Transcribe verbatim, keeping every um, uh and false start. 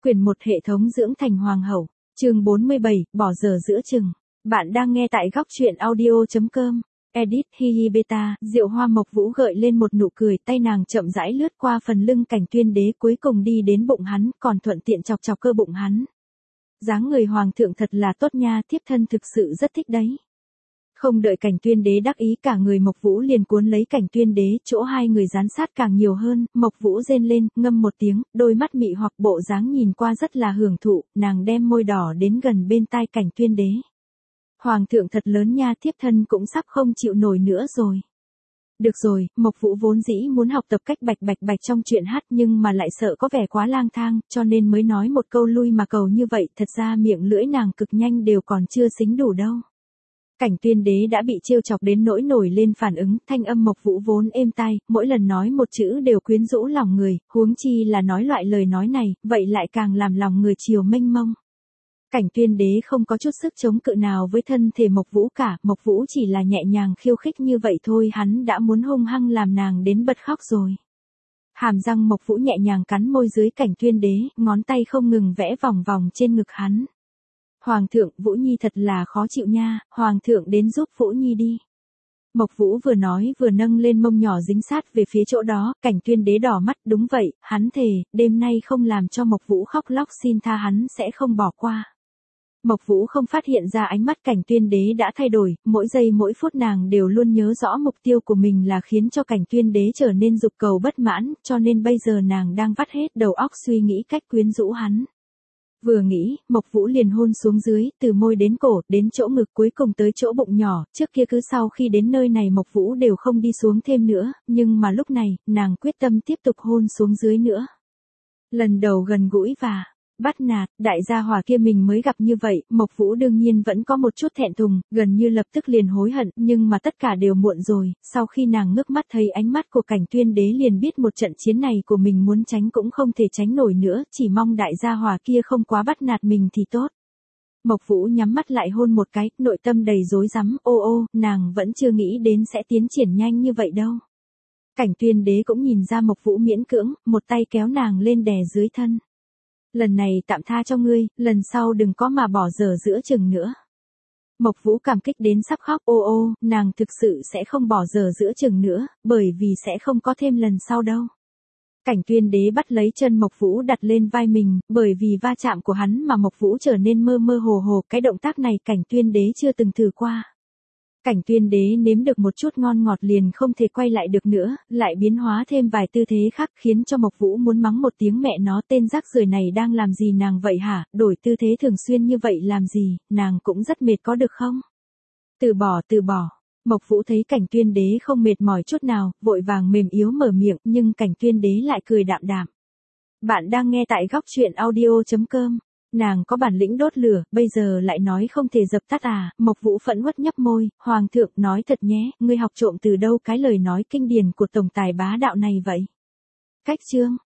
Quyển một hệ thống dưỡng thành hoàng hậu, chương bốn mươi bảy, bỏ dở giữa chừng. Bạn đang nghe tại góc truyện audio chấm com. Edit hi hi beta, Diệu Hoa Mộc Vũ gợi lên một nụ cười, tay nàng chậm rãi lướt qua phần lưng Cảnh Tuyên Đế cuối cùng đi đến bụng hắn, còn thuận tiện chọc chọc cơ bụng hắn. Dáng người hoàng thượng thật là tốt nha, thiếp thân thực sự rất thích đấy. Không đợi Cảnh Tuyên Đế đắc ý, cả người Mộc Vũ liền cuốn lấy Cảnh Tuyên Đế, chỗ hai người dán sát càng nhiều hơn, Mộc Vũ rên lên, ngâm một tiếng, đôi mắt mị hoặc bộ dáng nhìn qua rất là hưởng thụ, nàng đem môi đỏ đến gần bên tai Cảnh Tuyên Đế. Hoàng thượng thật lớn nha, thiếp thân cũng sắp không chịu nổi nữa rồi. Được rồi, Mộc Vũ vốn dĩ muốn học tập cách bạch bạch bạch trong chuyện hát nhưng mà lại sợ có vẻ quá lang thang, cho nên mới nói một câu lui mà cầu như vậy, thật ra miệng lưỡi nàng cực nhanh đều còn chưa xính đủ đâu. Cảnh Tuyên Đế đã bị trêu chọc đến nỗi nổi lên phản ứng, thanh âm Mộc Vũ vốn êm tai, mỗi lần nói một chữ đều quyến rũ lòng người, huống chi là nói loại lời nói này, vậy lại càng làm lòng người chiều mênh mông. Cảnh Tuyên Đế không có chút sức chống cự nào với thân thể Mộc Vũ cả, Mộc Vũ chỉ là nhẹ nhàng khiêu khích như vậy thôi, hắn đã muốn hung hăng làm nàng đến bật khóc rồi. Hàm răng Mộc Vũ nhẹ nhàng cắn môi dưới Cảnh Tuyên Đế, ngón tay không ngừng vẽ vòng vòng trên ngực hắn. Hoàng thượng, Vũ Nhi thật là khó chịu nha, Hoàng thượng đến giúp Vũ Nhi đi. Mộc Vũ vừa nói vừa nâng lên mông nhỏ dính sát về phía chỗ đó, Cảnh Tuyên Đế đỏ mắt, đúng vậy, hắn thề, đêm nay không làm cho Mộc Vũ khóc lóc xin tha hắn sẽ không bỏ qua. Mộc Vũ không phát hiện ra ánh mắt Cảnh Tuyên Đế đã thay đổi, mỗi giây mỗi phút nàng đều luôn nhớ rõ mục tiêu của mình là khiến cho Cảnh Tuyên Đế trở nên dục cầu bất mãn, cho nên bây giờ nàng đang vắt hết đầu óc suy nghĩ cách quyến rũ hắn. Vừa nghĩ, Mộc Vũ liền hôn xuống dưới, từ môi đến cổ, đến chỗ ngực cuối cùng tới chỗ bụng nhỏ, trước kia cứ sau khi đến nơi này Mộc Vũ đều không đi xuống thêm nữa, nhưng mà lúc này, nàng quyết tâm tiếp tục hôn xuống dưới nữa. Lần đầu gần gũi và bắt nạt, đại gia hỏa kia mình mới gặp như vậy, Mộc Vũ đương nhiên vẫn có một chút thẹn thùng, gần như lập tức liền hối hận, nhưng mà tất cả đều muộn rồi, sau khi nàng ngước mắt thấy ánh mắt của Cảnh Tuyên Đế liền biết một trận chiến này của mình muốn tránh cũng không thể tránh nổi nữa, chỉ mong đại gia hỏa kia không quá bắt nạt mình thì tốt. Mộc Vũ nhắm mắt lại hôn một cái, nội tâm đầy rối rắm, ô ô, nàng vẫn chưa nghĩ đến sẽ tiến triển nhanh như vậy đâu. Cảnh Tuyên Đế cũng nhìn ra Mộc Vũ miễn cưỡng, một tay kéo nàng lên đè dưới thân. Lần này tạm tha cho ngươi, lần sau đừng có mà bỏ dở giữa chừng nữa. Mộc Vũ cảm kích đến sắp khóc, ô ô, nàng thực sự sẽ không bỏ dở giữa chừng nữa, bởi vì sẽ không có thêm lần sau đâu. Cảnh Tuyên Đế bắt lấy chân Mộc Vũ đặt lên vai mình, bởi vì va chạm của hắn mà Mộc Vũ trở nên mơ mơ hồ hồ, cái động tác này Cảnh Tuyên Đế chưa từng thử qua. Cảnh Tuyên Đế nếm được một chút ngon ngọt liền không thể quay lại được nữa, lại biến hóa thêm vài tư thế khác khiến cho Mộc Vũ muốn mắng một tiếng mẹ nó, tên rác rưởi này đang làm gì nàng vậy hả, đổi tư thế thường xuyên như vậy làm gì, nàng cũng rất mệt có được không? Từ bỏ từ bỏ, Mộc Vũ thấy Cảnh Tuyên Đế không mệt mỏi chút nào, vội vàng mềm yếu mở miệng, nhưng Cảnh Tuyên Đế lại cười đạm đạm. Bạn đang nghe tại góc truyện audio chấm com. Nàng có bản lĩnh đốt lửa, bây giờ lại nói không thể dập tắt à, Mộc Vũ phẫn uất nhấp môi, Hoàng thượng nói thật nhé, ngươi học trộm từ đâu cái lời nói kinh điển của tổng tài bá đạo này vậy? Cách chương,